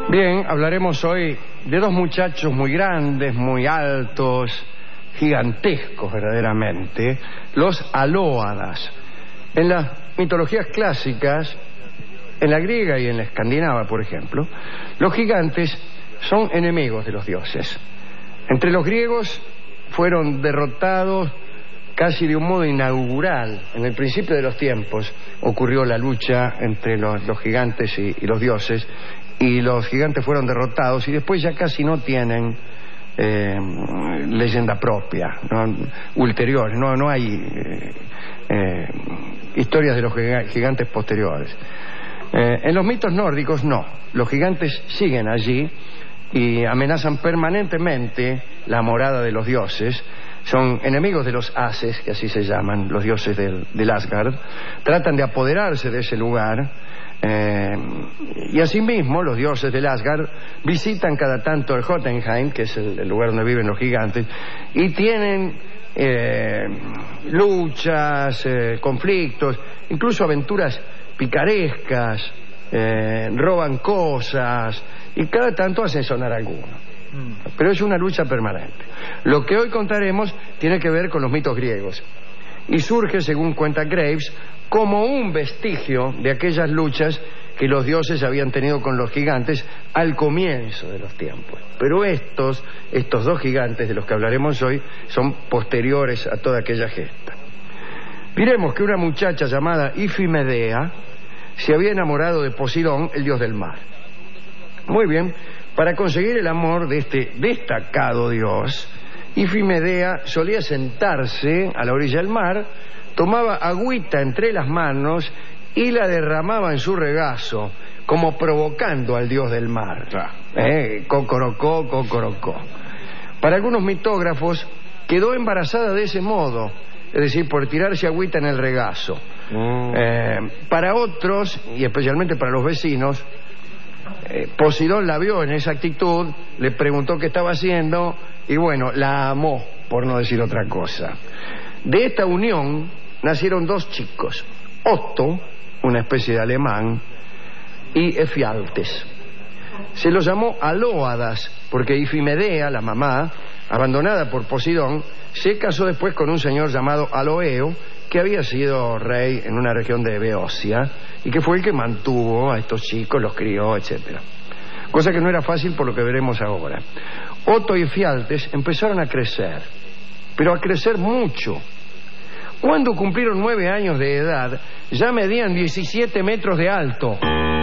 Bien, hablaremos hoy de dos muchachos muy grandes, muy altos, gigantescos verdaderamente, los alóadas. En las mitologías clásicas, en la griega y en la escandinava, por ejemplo, los gigantes son enemigos de los dioses. Entre los griegos fueron derrotados casi de un modo inaugural. En el principio de los tiempos ocurrió la lucha entre los gigantes y los dioses, y los gigantes fueron derrotados y después ya casi no tienen leyenda propia, ulterior, no hay historias de los gigantes posteriores. En los mitos nórdicos no, los gigantes siguen allí y amenazan permanentemente la morada de los dioses. Son enemigos de los Ases, que así se llaman, los dioses del Asgard. Tratan de apoderarse de ese lugar. Y asimismo los dioses del Asgard visitan cada tanto el Jotunheim, que es el lugar donde viven los gigantes, y tienen luchas, conflictos, incluso aventuras picarescas, roban cosas y cada tanto hacen sonar alguno. Pero es una lucha permanente. Lo que hoy contaremos tiene que ver con los mitos griegos y surge, según cuenta Graves, como un vestigio de aquellas luchas que los dioses habían tenido con los gigantes al comienzo de los tiempos. Pero estos dos gigantes de los que hablaremos hoy son posteriores a toda aquella gesta. Diremos que una muchacha llamada Ifimedea se había enamorado de Poseidón, el dios del mar. Muy bien, para conseguir el amor de este destacado dios, Ifimedea solía sentarse a la orilla del mar, tomaba agüita entre las manos y la derramaba en su regazo, como provocando al dios del mar. Cocorocó, cocorocó. Para algunos mitógrafos quedó embarazada de ese modo, es decir, por tirarse agüita en el regazo. Para otros, y especialmente para los vecinos, Poseidón la vio en esa actitud, le preguntó qué estaba haciendo y bueno, la amó, por no decir otra cosa. De esta unión nacieron dos chicos, Otto, una especie de alemán, y Efialtes. Se los llamó alóadas porque Ifimedea, la mamá, abandonada por Poseidón, se casó después con un señor llamado Aloeo, que había sido rey en una región de Beocia y que fue el que mantuvo a estos chicos, los crió, etcétera. Cosa que no era fácil por lo que veremos ahora. Otto y Efialtes empezaron a crecer, pero a crecer mucho. Cuando cumplieron 9 años de edad, ya medían 17 metros de alto.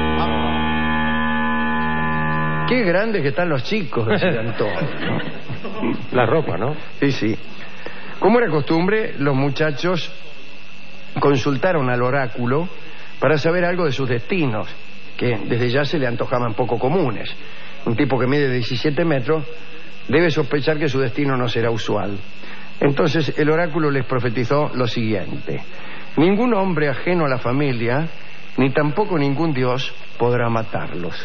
Qué grandes que están los chicos, decían todos, ¿no? La ropa, ¿no? Sí, sí. Como era costumbre, los muchachos consultaron al oráculo para saber algo de sus destinos, que desde ya se le antojaban poco comunes. Un tipo que mide 17 metros debe sospechar que su destino no será usual. Entonces el oráculo les profetizó lo siguiente: ningún hombre ajeno a la familia, ni tampoco ningún dios podrá matarlos.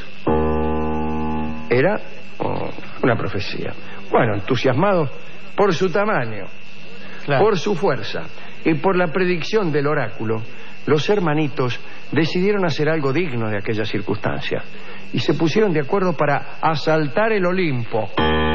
Era una profecía. Bueno, entusiasmados por su tamaño, claro, por su fuerza y por la predicción del oráculo, los hermanitos decidieron hacer algo digno de aquella circunstancia y se pusieron de acuerdo para asaltar el Olimpo.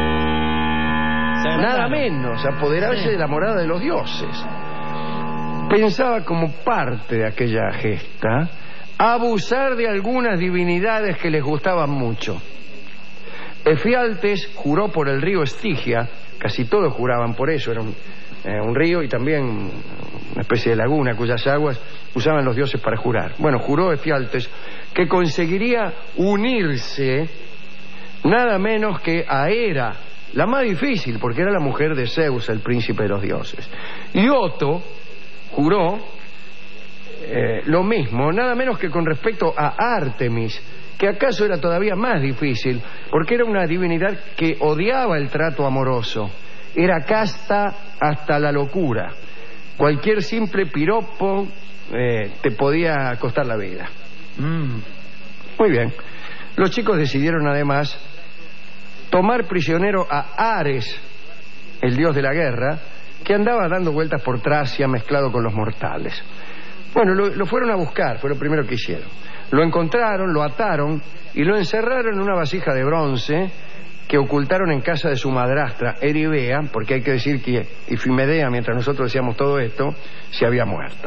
Nada menos, apoderarse de la morada de los dioses. Pensaba como parte de aquella gesta abusar de algunas divinidades que les gustaban mucho. Efialtes juró por el río Estigia, casi todos juraban por eso, era un río y también una especie de laguna cuyas aguas usaban los dioses para jurar. Bueno, juró Efialtes que conseguiría unirse nada menos que a Hera, la más difícil, porque era la mujer de Zeus, el príncipe de los dioses. Y Otto juró lo mismo, nada menos que con respecto a Ártemis, que acaso era todavía más difícil, porque era una divinidad que odiaba el trato amoroso, era casta hasta la locura. Cualquier simple piropo te podía costar la vida. Muy bien. Los chicos decidieron además tomar prisionero a Ares, el dios de la guerra, que andaba dando vueltas por Tracia mezclado con los mortales. Bueno, lo fueron a buscar, fue lo primero que hicieron. Lo encontraron, lo ataron y lo encerraron en una vasija de bronce que ocultaron en casa de su madrastra, Eribea, porque hay que decir que Ifimedea, mientras nosotros decíamos todo esto, se había muerto.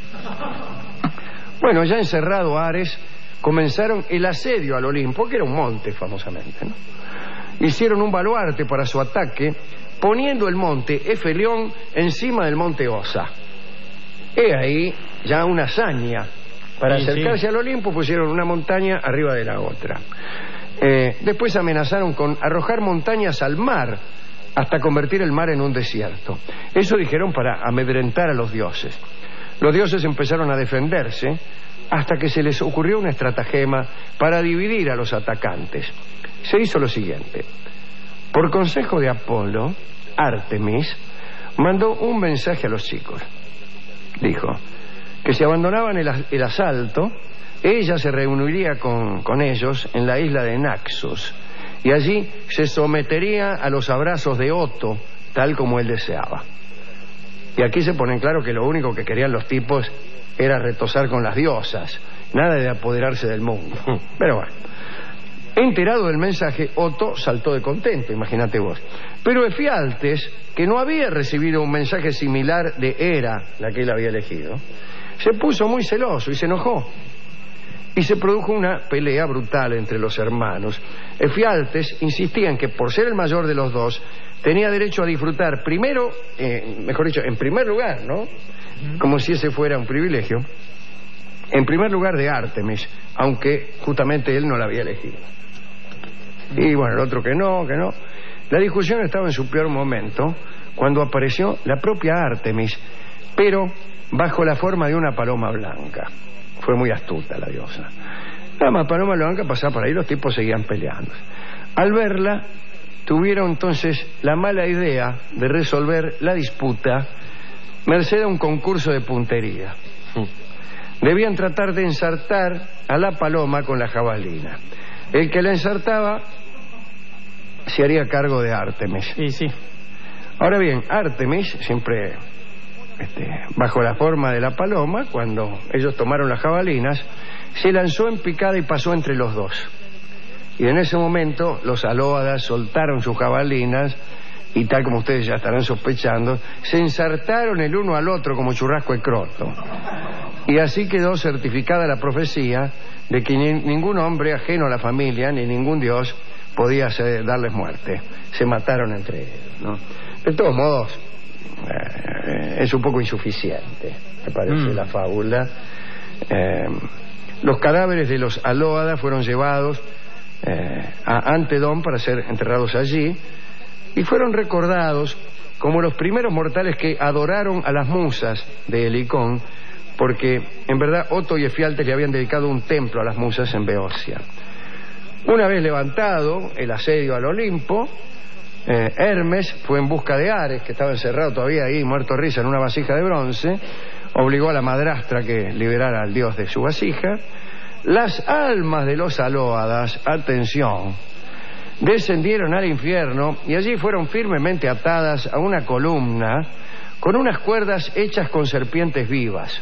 Bueno, ya encerrado Ares, comenzaron el asedio al Olimpo, que era un monte famosamente, ¿no? Hicieron un baluarte para su ataque, poniendo el monte Efelión encima del monte Osa. He ahí ya una hazaña. Para acercarse al Olimpo pusieron una montaña arriba de la otra. Después amenazaron con arrojar montañas al mar hasta convertir el mar en un desierto. Eso dijeron para amedrentar a los dioses. Los dioses empezaron a defenderse hasta que se les ocurrió una estratagema para dividir a los atacantes. Se hizo lo siguiente. Por consejo de Apolo, Artemis mandó un mensaje a los chicos. Dijo que si abandonaban el asalto, ella se reuniría con ellos en la isla de Naxos y allí se sometería a los abrazos de Oto, tal como él deseaba. Y aquí se pone en claro que lo único que querían los tipos era retosar con las diosas, nada de apoderarse del mundo. Pero bueno, enterado del mensaje, Oto saltó de contento, imagínate vos. Pero Efialtes, que no había recibido un mensaje similar de Hera, la que él había elegido, se puso muy celoso y se enojó. Y se produjo una pelea brutal entre los hermanos. Efialtes insistía en que por ser el mayor de los dos, tenía derecho a disfrutar primero, mejor dicho, en primer lugar, ¿no? Como si ese fuera un privilegio, en primer lugar de Artemis, aunque justamente él no la había elegido. Y bueno, el otro que no. La discusión estaba en su peor momento cuando apareció la propia Artemis, pero bajo la forma de una paloma blanca. Fue muy astuta la diosa. La paloma blanca pasaba por ahí, los tipos seguían peleando. Al verla, tuvieron entonces la mala idea de resolver la disputa merced a un concurso de puntería. Debían tratar de ensartar a la paloma con la jabalina. El que la ensartaba se haría cargo de Artemis. Sí. Ahora bien, Artemis, siempre bajo la forma de la paloma, cuando ellos tomaron las jabalinas, se lanzó en picada y pasó entre los dos. Y en ese momento los alóadas soltaron sus jabalinas y, tal como ustedes ya estarán sospechando, se ensartaron el uno al otro como churrasco de croto. Y así quedó certificada la profecía de que ningún hombre ajeno a la familia, ni ningún dios, podía darles muerte. Se mataron entre ellos, ¿no? De todos modos, es un poco insuficiente, me parece, la fábula. Los cadáveres de los alóadas fueron llevados a Antedón para ser enterrados allí y fueron recordados como los primeros mortales que adoraron a las musas de Helicón, porque en verdad Oto y Efialtes le habían dedicado un templo a las musas en Beocia. Una vez levantado el asedio al Olimpo, Hermes fue en busca de Ares, que estaba encerrado todavía ahí, muerto risa, en una vasija de bronce. Obligó a la madrastra que liberara al dios de su vasija. Las almas de los alóadas, atención, descendieron al infierno y allí fueron firmemente atadas a una columna con unas cuerdas hechas con serpientes vivas.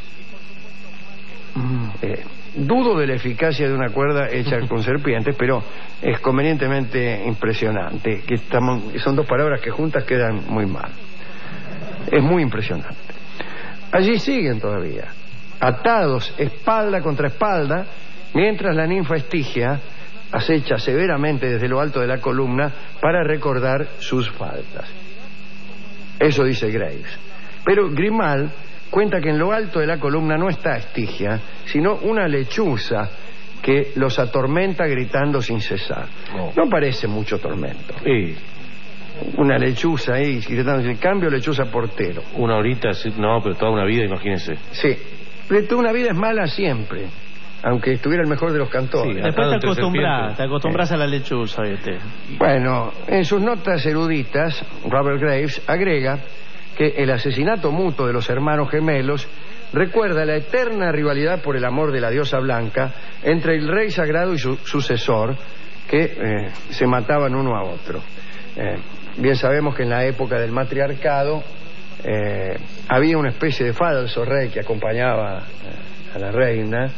Dudo de la eficacia de una cuerda hecha con serpientes, pero es convenientemente impresionante. Son dos palabras que juntas quedan muy mal. Es muy impresionante. Allí siguen todavía, atados espalda contra espalda, mientras la ninfa Estigia acecha severamente desde lo alto de la columna para recordar sus faltas. Eso dice Graves. Pero Grimal cuenta que en lo alto de la columna no está Estigia, sino una lechuza que los atormenta gritando sin cesar. No parece mucho tormento. Una lechuza ahí gritando, en cambio lechuza portero. Una horita, no, pero toda una vida, imagínense. Sí, pero toda una vida es mala siempre, aunque estuviera el mejor de los cantores. Sí, después te acostumbras a la lechuza, ¿viste? Bueno, en sus notas eruditas, Robert Graves agrega que el asesinato mutuo de los hermanos gemelos recuerda la eterna rivalidad por el amor de la diosa blanca entre el rey sagrado y su sucesor, que se mataban uno a otro. Bien sabemos que en la época del matriarcado había una especie de falso rey que acompañaba a la reina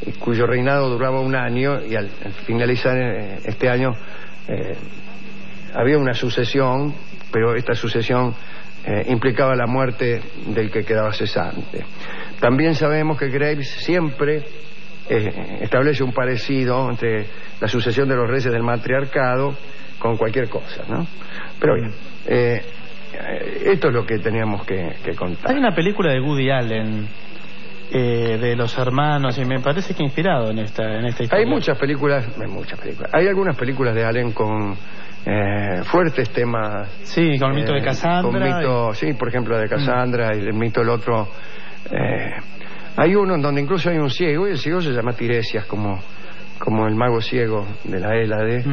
y cuyo reinado duraba un año, y al finalizar este año había una sucesión, pero esta sucesión implicaba la muerte del que quedaba cesante. También sabemos que Graves siempre establece un parecido entre la sucesión de los reyes del matriarcado con cualquier cosa, ¿no? Pero bien, esto es lo que teníamos que contar. Hay una película de Woody Allen de los hermanos, y me parece que inspirado en esta historia. Hay muchas películas. Hay algunas películas de Allen con fuertes temas. Sí, con el mito de Cassandra. Sí, por ejemplo, de Cassandra, y el mito del otro. Hay uno en donde incluso hay un ciego, y el ciego se llama Tiresias, como el mago ciego de la Hélade.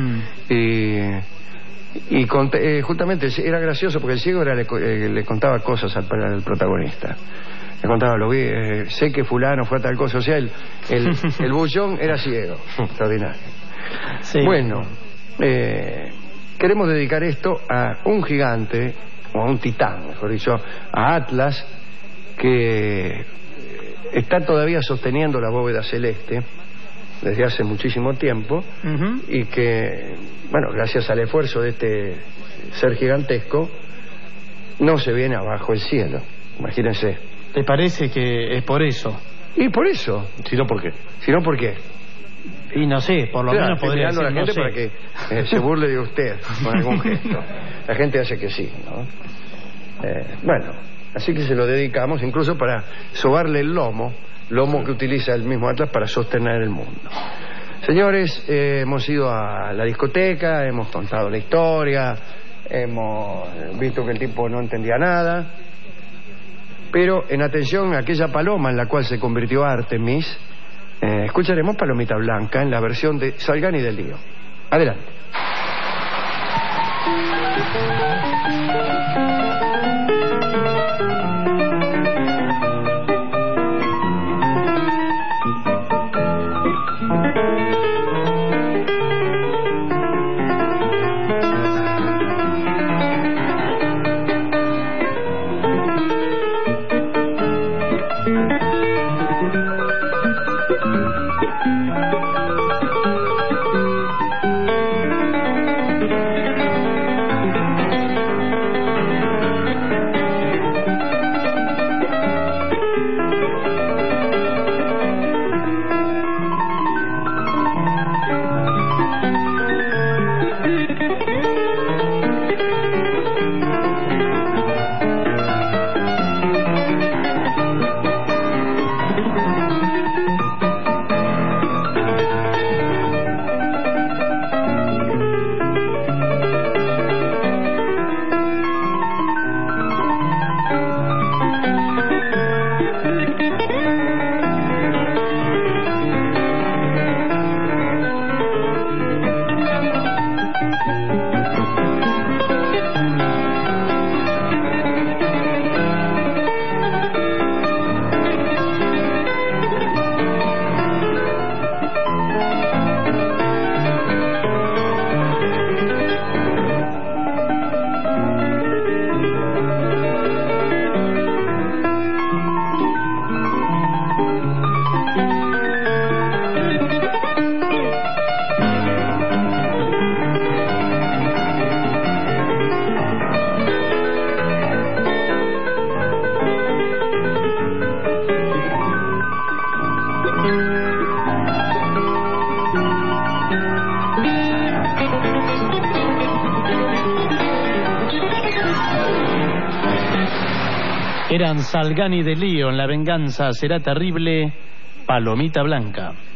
Y justamente era gracioso porque el ciego le contaba cosas al protagonista. Le contaba, sé que fulano fue a tal cosa. O sea, el bullón era ciego. Extraordinario. Sí. Bueno, queremos dedicar esto a un gigante, o a un titán, mejor dicho, a Atlas, que está todavía sosteniendo la bóveda celeste desde hace muchísimo tiempo, y que, bueno, gracias al esfuerzo de este ser gigantesco, no se viene abajo el cielo. Imagínense. ¿Te parece que es por eso? Y por eso. Si no, ¿por qué? Si no, ¿por qué? Y no sé, por lo menos podría decir, a la gente para que se burle de usted con algún gesto. La gente hace que sí, ¿no? Bueno, así que se lo dedicamos incluso para sobarle el lomo que utiliza el mismo Atlas para sostener el mundo. Señores, hemos ido a la discoteca, hemos contado la historia, hemos visto que el tipo no entendía nada, pero en atención a aquella paloma en la cual se convirtió Artemis, escucharemos Palomita Blanca en la versión de Salgani del Lío. Adelante. Eran Salgani de Lío, en La venganza será terrible, Palomita Blanca.